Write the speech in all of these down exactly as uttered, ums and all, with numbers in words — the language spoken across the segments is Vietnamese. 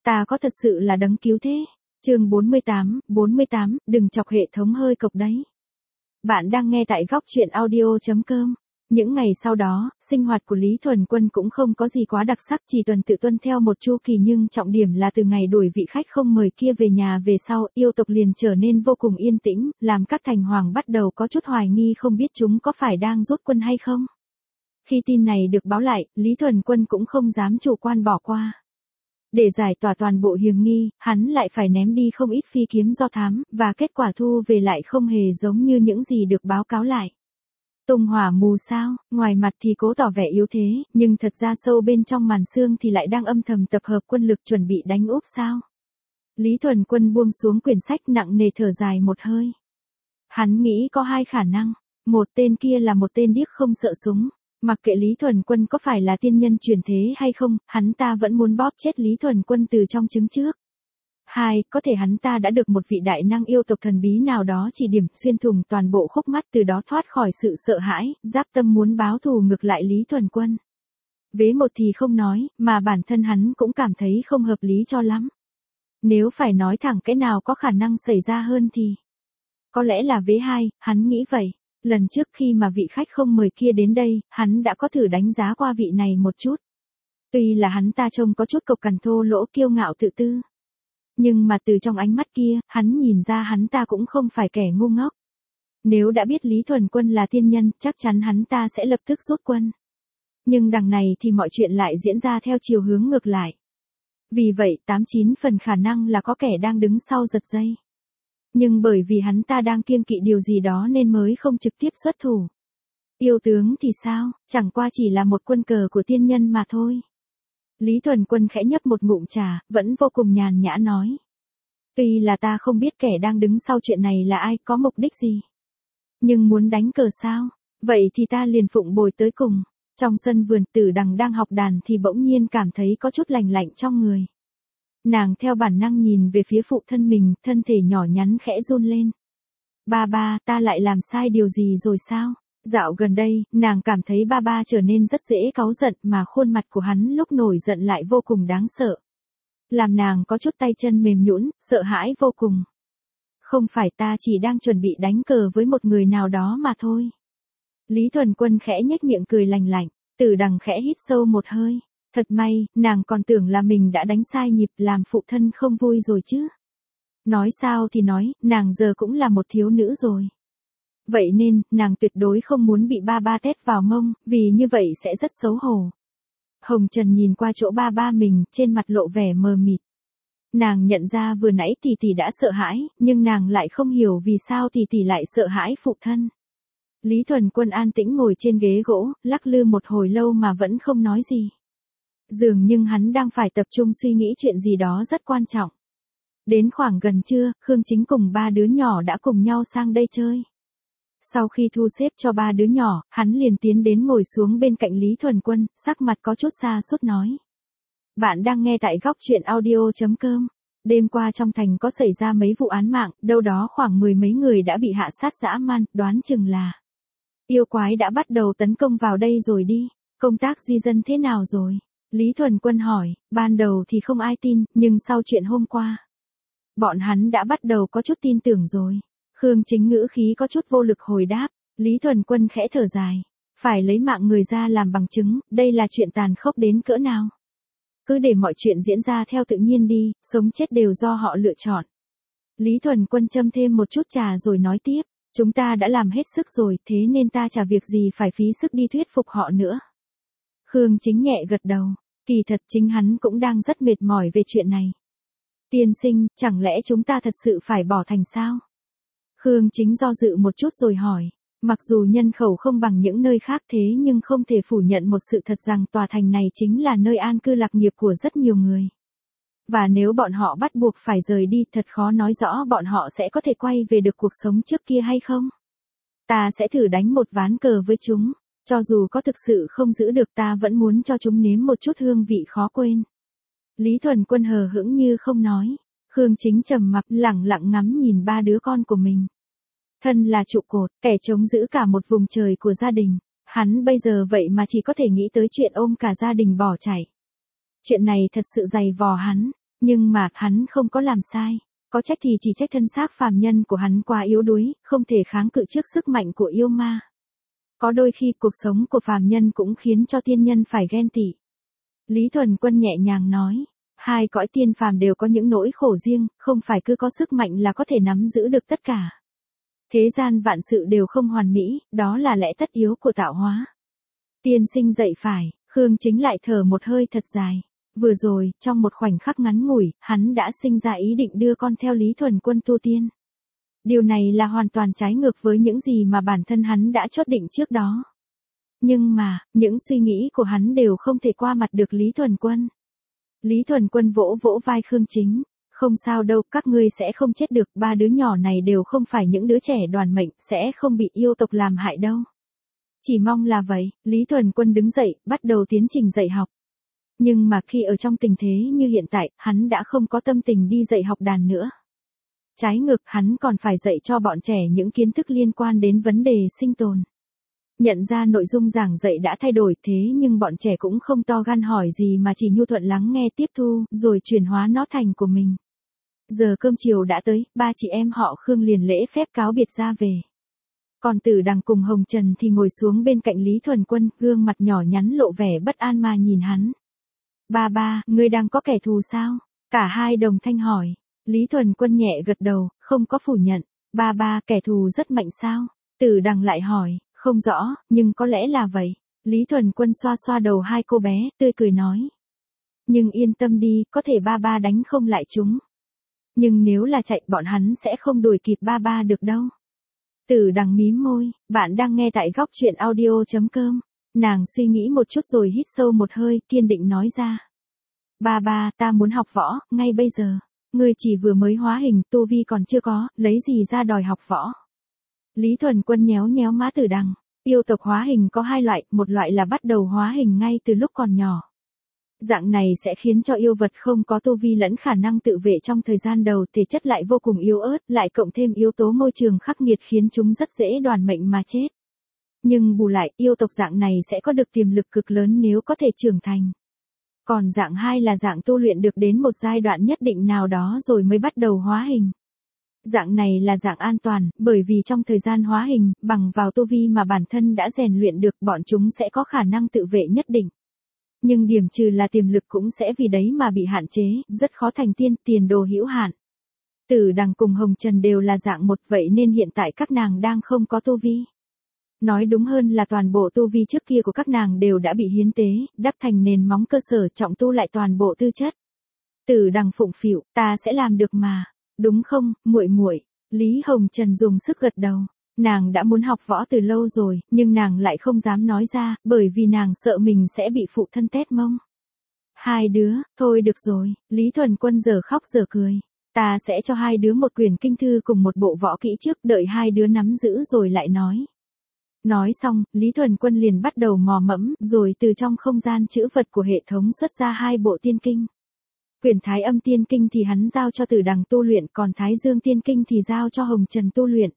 Ta có thật sự là đấng cứu thế. Chương bốn mươi tám, bốn mươi tám, đừng chọc hệ thống hơi cộc đấy. Bạn đang nghe tại góc truyện audio chấm com. Những ngày sau đó, sinh hoạt của Lý Thuần Quân cũng không có gì quá đặc sắc, chỉ tuần tự tuân theo một chu kỳ, nhưng trọng điểm là từ ngày đuổi vị khách không mời kia về nhà về sau, yêu tộc liền trở nên vô cùng yên tĩnh, làm các thành hoàng bắt đầu có chút hoài nghi không biết chúng có phải đang rút quân hay không. Khi tin này được báo lại, Lý Thuần Quân cũng không dám chủ quan bỏ qua. Để giải tỏa toàn bộ hiểm nghi, hắn lại phải ném đi không ít phi kiếm do thám, và kết quả thu về lại không hề giống như những gì được báo cáo lại. Tung hỏa mù sao, ngoài mặt thì cố tỏ vẻ yếu thế, nhưng thật ra sâu bên trong màn xương thì lại đang âm thầm tập hợp quân lực chuẩn bị đánh úp sao. Lý Thuần Quân buông xuống quyển sách nặng nề, thở dài một hơi. Hắn nghĩ có hai khả năng, một tên kia là một tên điếc không sợ súng. Mặc kệ Lý Thuần Quân có phải là tiên nhân truyền thế hay không, hắn ta vẫn muốn bóp chết Lý Thuần Quân từ trong trứng trước. Hai, có thể hắn ta đã được một vị đại năng yêu tộc thần bí nào đó chỉ điểm, xuyên thủng toàn bộ khúc mắt, từ đó thoát khỏi sự sợ hãi, giáp tâm muốn báo thù ngược lại Lý Thuần Quân. Vế một thì không nói, mà bản thân hắn cũng cảm thấy không hợp lý cho lắm. Nếu phải nói thẳng cái nào có khả năng xảy ra hơn thì có lẽ là vế hai, hắn nghĩ vậy. Lần trước khi mà vị khách không mời kia đến đây, hắn đã có thử đánh giá qua vị này một chút. Tuy là hắn ta trông có chút cộc cằn thô lỗ, kiêu ngạo tự tư. Nhưng mà từ trong ánh mắt kia, hắn nhìn ra hắn ta cũng không phải kẻ ngu ngốc. Nếu đã biết Lý Thuần Quân là tiên nhân, chắc chắn hắn ta sẽ lập tức rút quân. Nhưng đằng này thì mọi chuyện lại diễn ra theo chiều hướng ngược lại. Vì vậy, tám chín phần khả năng là có kẻ đang đứng sau giật dây. Nhưng bởi vì hắn ta đang kiêng kỵ điều gì đó nên mới không trực tiếp xuất thủ. Yêu tướng thì sao, chẳng qua chỉ là một quân cờ của tiên nhân mà thôi. Lý Thuần Quân khẽ nhấp một ngụm trà, vẫn vô cùng nhàn nhã nói. Tuy là ta không biết kẻ đang đứng sau chuyện này là ai, có mục đích gì. Nhưng muốn đánh cờ sao, vậy thì ta liền phụng bồi tới cùng. Trong sân vườn, Tử Đằng đang học đàn thì bỗng nhiên cảm thấy có chút lành lạnh trong người. Nàng theo bản năng nhìn về phía phụ thân mình, thân thể nhỏ nhắn khẽ run lên. Ba ba, ta lại làm sai điều gì rồi sao? Dạo gần đây, nàng cảm thấy ba ba trở nên rất dễ cáu giận, mà khuôn mặt của hắn lúc nổi giận lại vô cùng đáng sợ. Làm nàng có chút tay chân mềm nhũn, sợ hãi vô cùng. Không phải, ta chỉ đang chuẩn bị đánh cờ với một người nào đó mà thôi. Lý Thuần Quân khẽ nhếch miệng cười lành lạnh, Tử Đằng khẽ hít sâu một hơi. Thật may, nàng còn tưởng là mình đã đánh sai nhịp, làm phụ thân không vui rồi chứ. Nói sao thì nói, nàng giờ cũng là một thiếu nữ rồi. Vậy nên, nàng tuyệt đối không muốn bị ba ba tét vào mông, vì như vậy sẽ rất xấu hổ. Hồng Trần nhìn qua chỗ ba ba mình, trên mặt lộ vẻ mờ mịt. Nàng nhận ra vừa nãy tỷ tỷ đã sợ hãi, nhưng nàng lại không hiểu vì sao tỷ tỷ lại sợ hãi phụ thân. Lý Thuần Quân an tĩnh ngồi trên ghế gỗ, lắc lư một hồi lâu mà vẫn không nói gì. Dường như hắn đang phải tập trung suy nghĩ chuyện gì đó rất quan trọng. Đến khoảng gần trưa, Khương Chính cùng ba đứa nhỏ đã cùng nhau sang đây chơi. Sau khi thu xếp cho ba đứa nhỏ, hắn liền tiến đến ngồi xuống bên cạnh Lý Thuần Quân, sắc mặt có chút sa sút nói. Bạn đang nghe tại góc truyện audio chấm com. Đêm qua trong thành có xảy ra mấy vụ án mạng, đâu đó khoảng mười mấy người đã bị hạ sát dã man, đoán chừng là yêu quái đã bắt đầu tấn công vào đây rồi đi. Công tác di dân thế nào rồi? Lý Thuần Quân hỏi. Ban đầu thì không ai tin, nhưng sau chuyện hôm qua, bọn hắn đã bắt đầu có chút tin tưởng rồi. Khương Chính ngữ khí có chút vô lực hồi đáp. Lý Thuần Quân khẽ thở dài. Phải lấy mạng người ra làm bằng chứng, đây là chuyện tàn khốc đến cỡ nào. Cứ để mọi chuyện diễn ra theo tự nhiên đi, sống chết đều do họ lựa chọn. Lý Thuần Quân châm thêm một chút trà rồi nói tiếp. Chúng ta đã làm hết sức rồi, thế nên ta chả việc gì phải phí sức đi thuyết phục họ nữa. Khương Chính nhẹ gật đầu. Kỳ thật chính hắn cũng đang rất mệt mỏi về chuyện này. Tiên sinh, chẳng lẽ chúng ta thật sự phải bỏ thành sao? Khương Chính do dự một chút rồi hỏi. Mặc dù nhân khẩu không bằng những nơi khác thế nhưng không thể phủ nhận một sự thật rằng tòa thành này chính là nơi an cư lạc nghiệp của rất nhiều người. Và nếu bọn họ bắt buộc phải rời đi, thật khó nói rõ bọn họ sẽ có thể quay về được cuộc sống trước kia hay không. Ta sẽ thử đánh một ván cờ với chúng. Cho dù có thực sự không giữ được, ta vẫn muốn cho chúng nếm một chút hương vị khó quên. Lý Thuần Quân hờ hững như không nói. Khương Chính trầm mặc lẳng lặng ngắm nhìn ba đứa con của mình. Thân là trụ cột, kẻ chống giữ cả một vùng trời của gia đình. Hắn bây giờ vậy mà chỉ có thể nghĩ tới chuyện ôm cả gia đình bỏ chạy. Chuyện này thật sự dày vò hắn. Nhưng mà, hắn không có làm sai. Có trách thì chỉ trách thân xác phàm nhân của hắn quá yếu đuối, không thể kháng cự trước sức mạnh của yêu ma. Có đôi khi cuộc sống của phàm nhân cũng khiến cho tiên nhân phải ghen tị. Lý Thuần Quân nhẹ nhàng nói, hai cõi tiên phàm đều có những nỗi khổ riêng, không phải cứ có sức mạnh là có thể nắm giữ được tất cả. Thế gian vạn sự đều không hoàn mỹ, đó là lẽ tất yếu của tạo hóa. Tiên sinh dậy phải, Khương Chính lại thở một hơi thật dài. Vừa rồi, trong một khoảnh khắc ngắn ngủi, hắn đã sinh ra ý định đưa con theo Lý Thuần Quân tu tiên. Điều này là hoàn toàn trái ngược với những gì mà bản thân hắn đã chốt định trước đó. Nhưng mà, những suy nghĩ của hắn đều không thể qua mặt được Lý Thuần Quân. Lý Thuần Quân vỗ vỗ vai Khương Chính. Không sao đâu, các ngươi sẽ không chết được, ba đứa nhỏ này đều không phải những đứa trẻ đoàn mệnh, sẽ không bị yêu tộc làm hại đâu. Chỉ mong là vậy, Lý Thuần Quân đứng dậy, bắt đầu tiến trình dạy học. Nhưng mà khi ở trong tình thế như hiện tại, hắn đã không có tâm tình đi dạy học đàn nữa. Trái ngược, hắn còn phải dạy cho bọn trẻ những kiến thức liên quan đến vấn đề sinh tồn. Nhận ra nội dung giảng dạy đã thay đổi thế nhưng bọn trẻ cũng không to gan hỏi gì mà chỉ nhu thuận lắng nghe tiếp thu, rồi chuyển hóa nó thành của mình. Giờ cơm chiều đã tới, ba chị em họ Khương liền lễ phép cáo biệt ra về. Còn Tử Đằng cùng Hồng Trần thì ngồi xuống bên cạnh Lý Thuần Quân, gương mặt nhỏ nhắn lộ vẻ bất an mà nhìn hắn. Ba ba, ngươi đang có kẻ thù sao? Cả hai đồng thanh hỏi. Lý Thuần Quân nhẹ gật đầu, không có phủ nhận. Ba ba, kẻ thù rất mạnh sao? Tử Đằng lại hỏi, không rõ, nhưng có lẽ là vậy. Lý Thuần Quân xoa xoa đầu hai cô bé, tươi cười nói. Nhưng yên tâm đi, có thể ba ba đánh không lại chúng. Nhưng nếu là chạy bọn hắn sẽ không đuổi kịp ba ba được đâu. Tử Đằng mím môi, bạn đang nghe tại góc truyện audio chấm com. Nàng suy nghĩ một chút rồi hít sâu một hơi, kiên định nói ra. Ba ba, ta muốn học võ, ngay bây giờ. Ngươi chỉ vừa mới hóa hình, tu vi còn chưa có, lấy gì ra đòi học võ. Lý Thuần Quân nhéo nhéo má Tử Đằng. Yêu tộc hóa hình có hai loại, một loại là bắt đầu hóa hình ngay từ lúc còn nhỏ. Dạng này sẽ khiến cho yêu vật không có tu vi lẫn khả năng tự vệ trong thời gian đầu, thể chất lại vô cùng yếu ớt, lại cộng thêm yếu tố môi trường khắc nghiệt khiến chúng rất dễ đoàn mệnh mà chết. Nhưng bù lại, yêu tộc dạng này sẽ có được tiềm lực cực lớn nếu có thể trưởng thành. Còn dạng hai là dạng tu luyện được đến một giai đoạn nhất định nào đó rồi mới bắt đầu hóa hình. Dạng này là dạng an toàn, bởi vì trong thời gian hóa hình, bằng vào tu vi mà bản thân đã rèn luyện được, bọn chúng sẽ có khả năng tự vệ nhất định. Nhưng điểm trừ là tiềm lực cũng sẽ vì đấy mà bị hạn chế, rất khó thành tiên, tiền đồ hữu hạn. Tử Đằng cùng Hồng Trần đều là dạng một, vậy nên hiện tại các nàng đang không có tu vi. Nói đúng hơn là toàn bộ tu vi trước kia của các nàng đều đã bị hiến tế, đắp thành nền móng cơ sở, trọng tu lại toàn bộ tư chất. Tử Đằng phụng phịu, ta sẽ làm được mà. Đúng không, muội muội? Lý Hồng Trần dùng sức gật đầu. Nàng đã muốn học võ từ lâu rồi, nhưng nàng lại không dám nói ra, bởi vì nàng sợ mình sẽ bị phụ thân tét mông. Hai đứa, thôi được rồi, Lý Thuần Quân giờ khóc giờ cười. Ta sẽ cho hai đứa một quyển kinh thư cùng một bộ võ kỹ trước, đợi hai đứa nắm giữ rồi lại nói. Nói xong, Lý Thuần Quân liền bắt đầu mò mẫm, rồi từ trong không gian chữ vật của hệ thống xuất ra hai bộ tiên kinh. Quyển Thái Âm Tiên Kinh thì hắn giao cho Tử Đằng tu luyện, còn Thái Dương Tiên Kinh thì giao cho Hồng Trần tu luyện.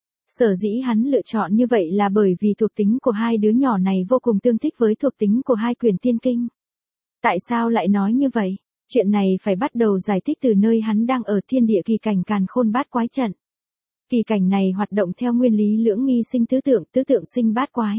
Sở dĩ hắn lựa chọn như vậy là bởi vì thuộc tính của hai đứa nhỏ này vô cùng tương thích với thuộc tính của hai quyển tiên kinh. Tại sao lại nói như vậy? Chuyện này phải bắt đầu giải thích từ nơi hắn đang ở thiên địa kỳ cảnh Càn Khôn Bát Quái Trận. Kỳ cảnh này hoạt động theo nguyên lý lưỡng nghi sinh tứ tượng, tứ tượng sinh bát quái.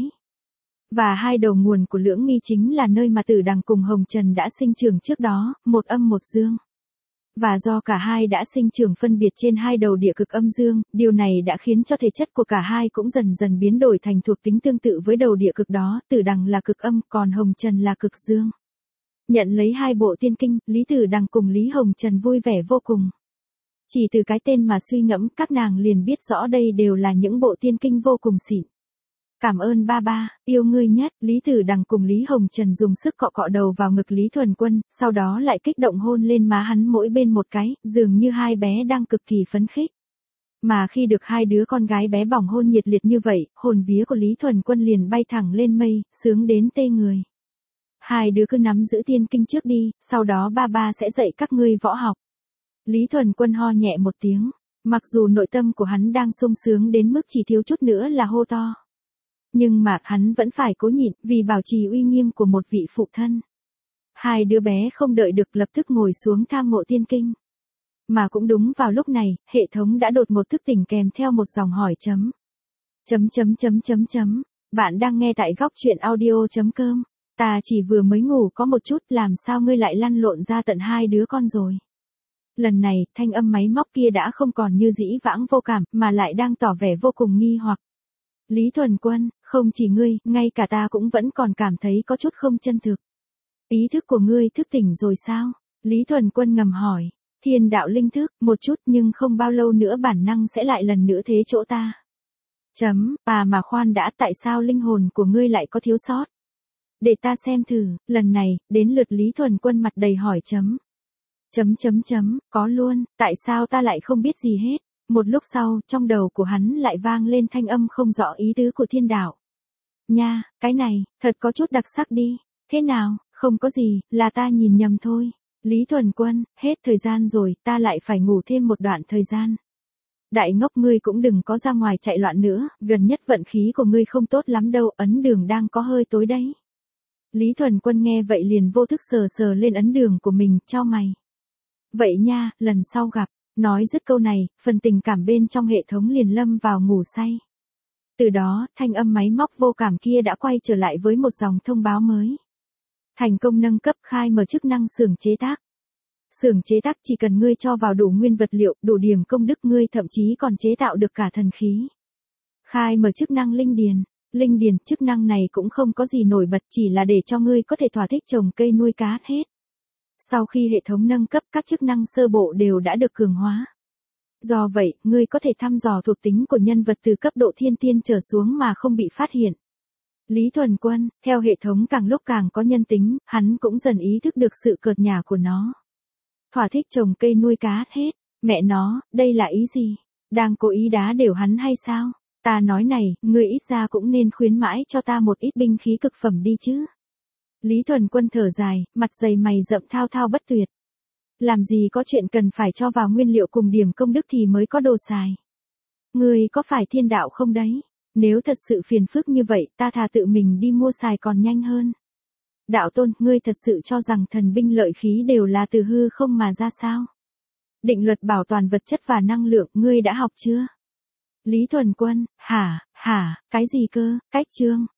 Và hai đầu nguồn của lưỡng nghi chính là nơi mà Tử Đằng cùng Hồng Trần đã sinh trưởng trước đó, một âm một dương. Và do cả hai đã sinh trưởng phân biệt trên hai đầu địa cực âm dương, điều này đã khiến cho thể chất của cả hai cũng dần dần biến đổi thành thuộc tính tương tự với đầu địa cực đó, Tử Đằng là cực âm, còn Hồng Trần là cực dương. Nhận lấy hai bộ tiên kinh, Lý Tử Đằng cùng Lý Hồng Trần vui vẻ vô cùng. Chỉ từ cái tên mà suy ngẫm, các nàng liền biết rõ đây đều là những bộ tiên kinh vô cùng xịn. Cảm ơn ba ba, yêu ngươi nhất, Lý Tử Đằng cùng Lý Hồng Trần dùng sức cọ cọ đầu vào ngực Lý Thuần Quân, sau đó lại kích động hôn lên má hắn mỗi bên một cái, dường như hai bé đang cực kỳ phấn khích. Mà khi được hai đứa con gái bé bỏng hôn nhiệt liệt như vậy, hồn vía của Lý Thuần Quân liền bay thẳng lên mây, sướng đến tê người. Hai đứa cứ nắm giữ tiên kinh trước đi, sau đó ba ba sẽ dạy các ngươi võ học. Lý Thuần Quân ho nhẹ một tiếng, mặc dù nội tâm của hắn đang sung sướng đến mức chỉ thiếu chút nữa là hô to. Nhưng mà hắn vẫn phải cố nhịn, vì bảo trì uy nghiêm của một vị phụ thân. Hai đứa bé không đợi được lập tức ngồi xuống tham ngộ tiên kinh. Mà cũng đúng vào lúc này, hệ thống đã đột một thức tỉnh kèm theo một dòng hỏi chấm. Chấm chấm chấm chấm chấm. Bạn đang nghe tại góc truyện audio.com. Ta chỉ vừa mới ngủ có một chút, làm sao ngươi lại lăn lộn ra tận hai đứa con rồi. Lần này, thanh âm máy móc kia đã không còn như dĩ vãng vô cảm, mà lại đang tỏ vẻ vô cùng nghi hoặc. Lý Thuần Quân, không chỉ ngươi, ngay cả ta cũng vẫn còn cảm thấy có chút không chân thực. Ý thức của ngươi thức tỉnh rồi sao? Lý Thuần Quân ngầm hỏi. Thiên đạo linh thức, một chút, nhưng không bao lâu nữa bản năng sẽ lại lần nữa thế chỗ ta. Chấm, à mà khoan đã, tại sao linh hồn của ngươi lại có thiếu sót? Để ta xem thử, lần này, đến lượt Lý Thuần Quân mặt đầy hỏi chấm. Chấm chấm chấm, có luôn, tại sao ta lại không biết gì hết? Một lúc sau, trong đầu của hắn lại vang lên thanh âm không rõ ý tứ của thiên đạo. Nha, cái này, thật có chút đặc sắc đi. Thế nào, không có gì, là ta nhìn nhầm thôi. Lý Thuần Quân, hết thời gian rồi, ta lại phải ngủ thêm một đoạn thời gian. Đại ngốc, ngươi cũng đừng có ra ngoài chạy loạn nữa, gần nhất vận khí của ngươi không tốt lắm đâu, ấn đường đang có hơi tối đấy. Lý Thuần Quân nghe vậy liền vô thức sờ sờ lên ấn đường của mình, chau mày. Vậy nha, lần sau gặp. Nói dứt câu này, phần tình cảm bên trong hệ thống liền lâm vào ngủ say. Từ đó, thanh âm máy móc vô cảm kia đã quay trở lại với một dòng thông báo mới. Thành công nâng cấp khai mở chức năng xưởng chế tác. Xưởng chế tác chỉ cần ngươi cho vào đủ nguyên vật liệu, đủ điểm công đức, ngươi thậm chí còn chế tạo được cả thần khí. Khai mở chức năng linh điền. Linh điền, chức năng này cũng không có gì nổi bật, chỉ là để cho ngươi có thể thỏa thích trồng cây nuôi cá hết. Sau khi hệ thống nâng cấp, các chức năng sơ bộ đều đã được cường hóa. Do vậy, ngươi có thể thăm dò thuộc tính của nhân vật từ cấp độ thiên tiên trở xuống mà không bị phát hiện. Lý Thuần Quân, theo hệ thống càng lúc càng có nhân tính, hắn cũng dần ý thức được sự cợt nhả của nó. Thỏa thích trồng cây nuôi cá hết, mẹ nó, đây là ý gì? Đang cố ý đá đều hắn hay sao? Ta nói này, ngươi ít ra cũng nên khuyến mãi cho ta một ít binh khí cực phẩm đi chứ. Lý Thuần Quân thở dài, mặt dày mày rậm thao thao bất tuyệt. Làm gì có chuyện cần phải cho vào nguyên liệu cùng điểm công đức thì mới có đồ xài. Ngươi có phải thiên đạo không đấy? Nếu thật sự phiền phức như vậy, ta thà tự mình đi mua xài còn nhanh hơn. Đạo tôn, ngươi thật sự cho rằng thần binh lợi khí đều là từ hư không mà ra sao? Định luật bảo toàn vật chất và năng lượng, ngươi đã học chưa? Lý Thuần Quân, hả, hả, cái gì cơ, cách chương,